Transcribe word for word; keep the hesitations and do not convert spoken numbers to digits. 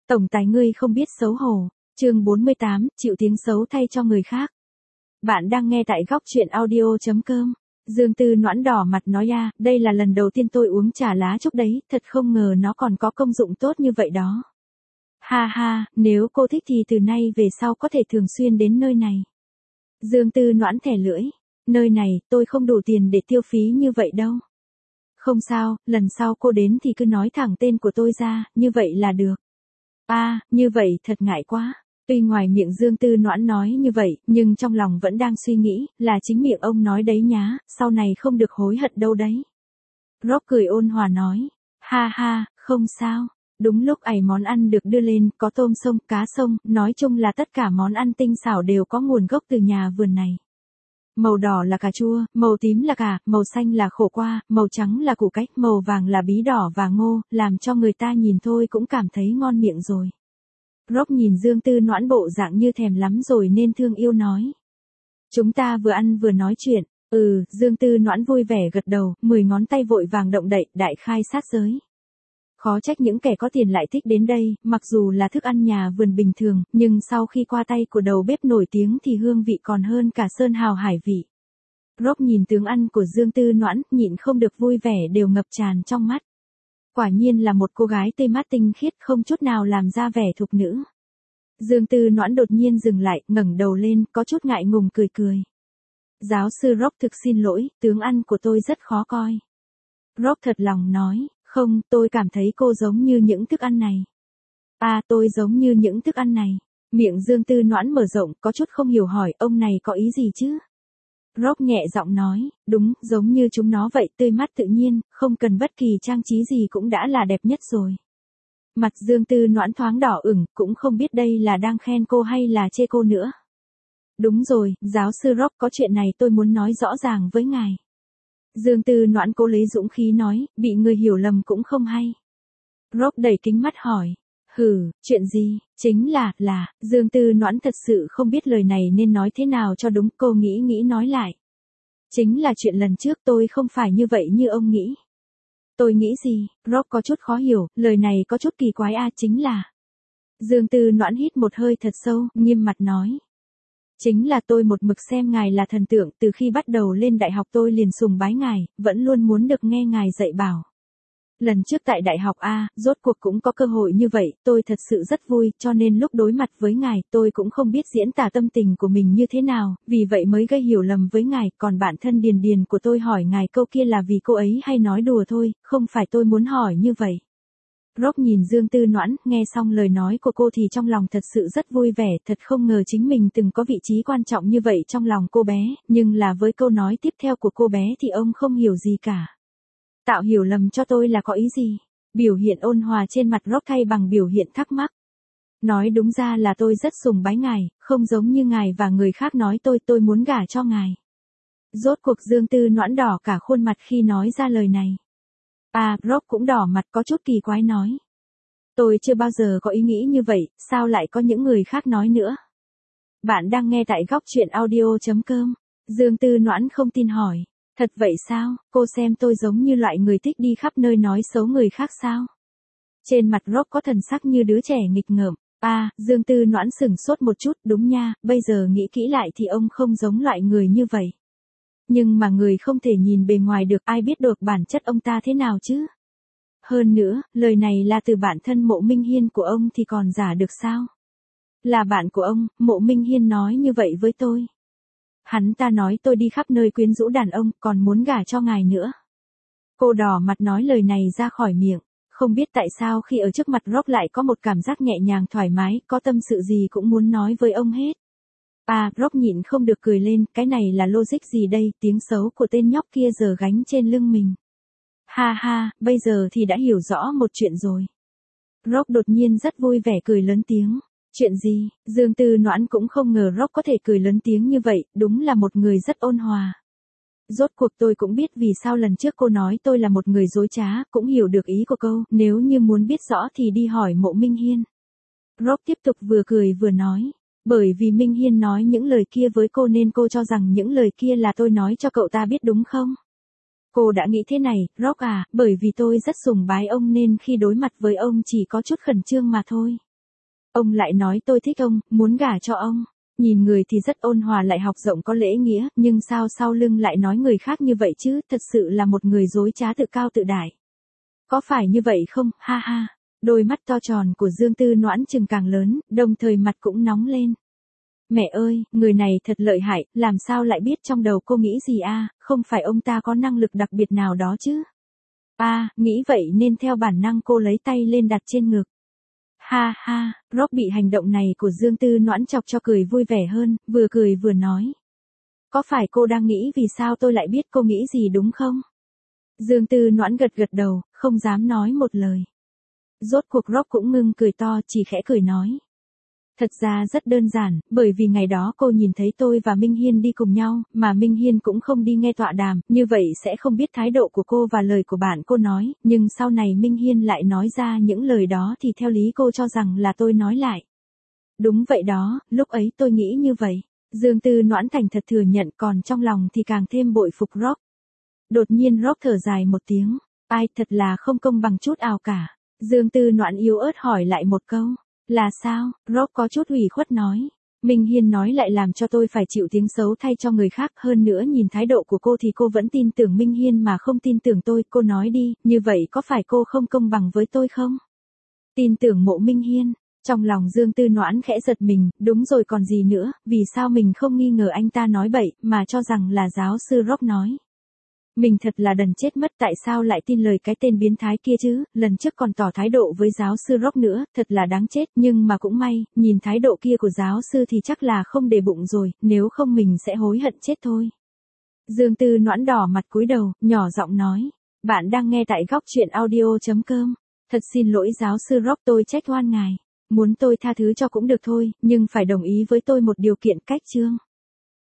Tổng tài ngươi không biết xấu hổ. Chương bốn mươi tám, chịu tiếng xấu thay cho người khác. Bạn đang nghe tại góc truyện audio chấm com. Dương Tư Noãn đỏ mặt nói a, đây là lần đầu tiên tôi uống trà lá trúc đấy, thật không ngờ nó còn có công dụng tốt như vậy đó. Ha ha, nếu cô thích thì từ nay về sau có thể thường xuyên đến nơi này. Dương Tư Noãn thẻ lưỡi, nơi này tôi không đủ tiền để tiêu phí như vậy đâu. Không sao, lần sau cô đến thì cứ nói thẳng tên của tôi ra, như vậy là được. A, à, như vậy thật ngại quá. Tuy ngoài miệng Dương Tư Noãn nói như vậy, nhưng trong lòng vẫn đang suy nghĩ, là chính miệng ông nói đấy nhá, sau này không được hối hận đâu đấy. Rock cười ôn hòa nói, ha ha, không sao. Đúng lúc ấy món ăn được đưa lên, có tôm sông, cá sông, nói chung là tất cả món ăn tinh xảo đều có nguồn gốc từ nhà vườn này. Màu đỏ là cà chua, màu tím là cà, màu xanh là khổ qua, màu trắng là củ cách, màu vàng là bí đỏ và ngô, làm cho người ta nhìn thôi cũng cảm thấy ngon miệng rồi. Rock nhìn Dương Tư Noãn bộ dạng như thèm lắm rồi nên thương yêu nói. Chúng ta vừa ăn vừa nói chuyện, ừ, Dương Tư Noãn vui vẻ gật đầu, mười ngón tay vội vàng động đậy, đại khai sát giới. Khó trách những kẻ có tiền lại thích đến đây, mặc dù là thức ăn nhà vườn bình thường, nhưng sau khi qua tay của đầu bếp nổi tiếng thì hương vị còn hơn cả sơn hào hải vị. Rock nhìn tướng ăn của Dương Tư Noãn, nhịn không được vui vẻ đều ngập tràn trong mắt. Quả nhiên là một cô gái tê mát tinh khiết không chút nào làm ra vẻ thục nữ. Dương Tư Noãn đột nhiên dừng lại, ngẩng đầu lên, có chút ngại ngùng cười cười. Giáo sư Rock thực xin lỗi, tướng ăn của tôi rất khó coi. Rock thật lòng nói. Không, tôi cảm thấy cô giống như những thức ăn này. À, tôi giống như những thức ăn này. Miệng Dương Tư Noãn mở rộng, có chút không hiểu hỏi, ông này có ý gì chứ? Rock nhẹ giọng nói, đúng, giống như chúng nó vậy, tươi mát tự nhiên, không cần bất kỳ trang trí gì cũng đã là đẹp nhất rồi. Mặt Dương Tư Noãn thoáng đỏ ửng, cũng không biết đây là đang khen cô hay là chê cô nữa. Đúng rồi, giáo sư Rock, có chuyện này tôi muốn nói rõ ràng với ngài. Dương Tư Noãn cố lấy dũng khí nói, bị người hiểu lầm cũng không hay. Rock đẩy kính mắt hỏi, hừ, chuyện gì, chính là, là, Dương Tư Noãn thật sự không biết lời này nên nói thế nào cho đúng, cô nghĩ nghĩ nói lại. Chính là chuyện lần trước tôi không phải như vậy như ông nghĩ. Tôi nghĩ gì, Rock có chút khó hiểu, lời này có chút kỳ quái a, chính là. Dương Tư Noãn hít một hơi thật sâu, nghiêm mặt nói. Chính là tôi một mực xem ngài là thần tượng, từ khi bắt đầu lên đại học tôi liền sùng bái ngài, vẫn luôn muốn được nghe ngài dạy bảo. Lần trước tại đại học A, rốt cuộc cũng có cơ hội như vậy, tôi thật sự rất vui, cho nên lúc đối mặt với ngài, tôi cũng không biết diễn tả tâm tình của mình như thế nào, vì vậy mới gây hiểu lầm với ngài, còn bản thân Điền Điền của tôi hỏi ngài câu kia là vì cô ấy hay nói đùa thôi, không phải tôi muốn hỏi như vậy. Rock nhìn Dương Tư Noãn, nghe xong lời nói của cô thì trong lòng thật sự rất vui vẻ, thật không ngờ chính mình từng có vị trí quan trọng như vậy trong lòng cô bé, nhưng là với câu nói tiếp theo của cô bé thì ông không hiểu gì cả. Tạo hiểu lầm cho tôi là có ý gì? Biểu hiện ôn hòa trên mặt Rock thay bằng biểu hiện thắc mắc. Nói đúng ra là tôi rất sùng bái ngài, không giống như ngài và người khác nói tôi tôi muốn gả cho ngài. Rốt cuộc Dương Tư Noãn đỏ cả khuôn mặt khi nói ra lời này. À, Rock cũng đỏ mặt có chút kỳ quái nói. Tôi chưa bao giờ có ý nghĩ như vậy, sao lại có những người khác nói nữa? Bạn đang nghe tại góc truyện audio chấm com. Dương Tư Noãn không tin hỏi. Thật vậy sao, cô xem tôi giống như loại người thích đi khắp nơi nói xấu người khác sao? Trên mặt Rock có thần sắc như đứa trẻ nghịch ngợm. À, Dương Tư Noãn sửng sốt một chút, đúng nha, bây giờ nghĩ kỹ lại thì ông không giống loại người như vậy. Nhưng mà người không thể nhìn bề ngoài được, ai biết được bản chất ông ta thế nào chứ? Hơn nữa, lời này là từ bản thân Mộ Minh Hiên của ông thì còn giả được sao? Là bạn của ông, Mộ Minh Hiên nói như vậy với tôi. Hắn ta nói tôi đi khắp nơi quyến rũ đàn ông, còn muốn gả cho ngài nữa. Cô đỏ mặt nói lời này ra khỏi miệng, không biết tại sao khi ở trước mặt Rock lại có một cảm giác nhẹ nhàng thoải mái, có tâm sự gì cũng muốn nói với ông hết. À, Rock nhịn không được cười lên, cái này là logic gì đây, tiếng xấu của tên nhóc kia giờ gánh trên lưng mình. Ha ha, bây giờ thì đã hiểu rõ một chuyện rồi. Rock đột nhiên rất vui vẻ cười lớn tiếng. Chuyện gì? Dương Tư Noãn cũng không ngờ Rock có thể cười lớn tiếng như vậy, đúng là một người rất ôn hòa. Rốt cuộc tôi cũng biết vì sao lần trước cô nói tôi là một người dối trá, cũng hiểu được ý của câu, nếu như muốn biết rõ thì đi hỏi Mộ Minh Hiên. Rock tiếp tục vừa cười vừa nói. Bởi vì Minh Hiên nói những lời kia với cô nên cô cho rằng những lời kia là tôi nói cho cậu ta biết đúng không? Cô đã nghĩ thế này, Rock à, bởi vì tôi rất sùng bái ông nên khi đối mặt với ông chỉ có chút khẩn trương mà thôi. Ông lại nói tôi thích ông, muốn gả cho ông. Nhìn người thì rất ôn hòa lại học rộng có lễ nghĩa, nhưng sao sau lưng lại nói người khác như vậy chứ, thật sự là một người dối trá tự cao tự đại. Có phải như vậy không, ha ha. Đôi mắt to tròn của Dương Tư Noãn chừng càng lớn, đồng thời mặt cũng nóng lên. Mẹ ơi, người này thật lợi hại, làm sao lại biết trong đầu cô nghĩ gì a? Không phải ông ta có năng lực đặc biệt nào đó chứ? A, à, nghĩ vậy nên theo bản năng cô lấy tay lên đặt trên ngực. Ha ha, Rob bị hành động này của Dương Tư Noãn chọc cho cười vui vẻ hơn, vừa cười vừa nói. Có phải cô đang nghĩ vì sao tôi lại biết cô nghĩ gì đúng không? Dương Tư Noãn gật gật đầu, không dám nói một lời. Rốt cuộc Rob cũng ngưng cười to, chỉ khẽ cười nói. Thật ra rất đơn giản, bởi vì ngày đó cô nhìn thấy tôi và Minh Hiên đi cùng nhau, mà Minh Hiên cũng không đi nghe tọa đàm, như vậy sẽ không biết thái độ của cô và lời của bạn cô nói, nhưng sau này Minh Hiên lại nói ra những lời đó thì theo lý cô cho rằng là tôi nói lại. Đúng vậy đó, lúc ấy tôi nghĩ như vậy. Dương Tư Noãn thành thật thừa nhận, còn trong lòng thì càng thêm bội phục Rob. Đột nhiên Rob thở dài một tiếng, ai thật là không công bằng chút nào cả. Dương Tư Noãn yếu ớt hỏi lại một câu. Là sao? Rob có chút ủy khuất nói. Minh Hiên nói lại làm cho tôi phải chịu tiếng xấu thay cho người khác, hơn nữa nhìn thái độ của cô thì cô vẫn tin tưởng Minh Hiên mà không tin tưởng tôi, cô nói đi, như vậy có phải cô không công bằng với tôi không? Tin tưởng Mộ Minh Hiên, trong lòng Dương Tư Noãn khẽ giật mình, đúng rồi còn gì nữa, vì sao mình không nghi ngờ anh ta nói bậy, mà cho rằng là giáo sư Rob nói. Mình thật là đần chết mất, tại sao lại tin lời cái tên biến thái kia chứ, lần trước còn tỏ thái độ với giáo sư Rob nữa, thật là đáng chết, nhưng mà cũng may, nhìn thái độ kia của giáo sư thì chắc là không để bụng rồi, nếu không mình sẽ hối hận chết thôi. Dương Tư Noãn đỏ mặt cúi đầu, nhỏ giọng nói, bạn đang nghe tại góc truyện audio chấm com, thật xin lỗi giáo sư Rob, tôi trách oan ngài, muốn tôi tha thứ cho cũng được thôi, nhưng phải đồng ý với tôi một điều kiện cách chương.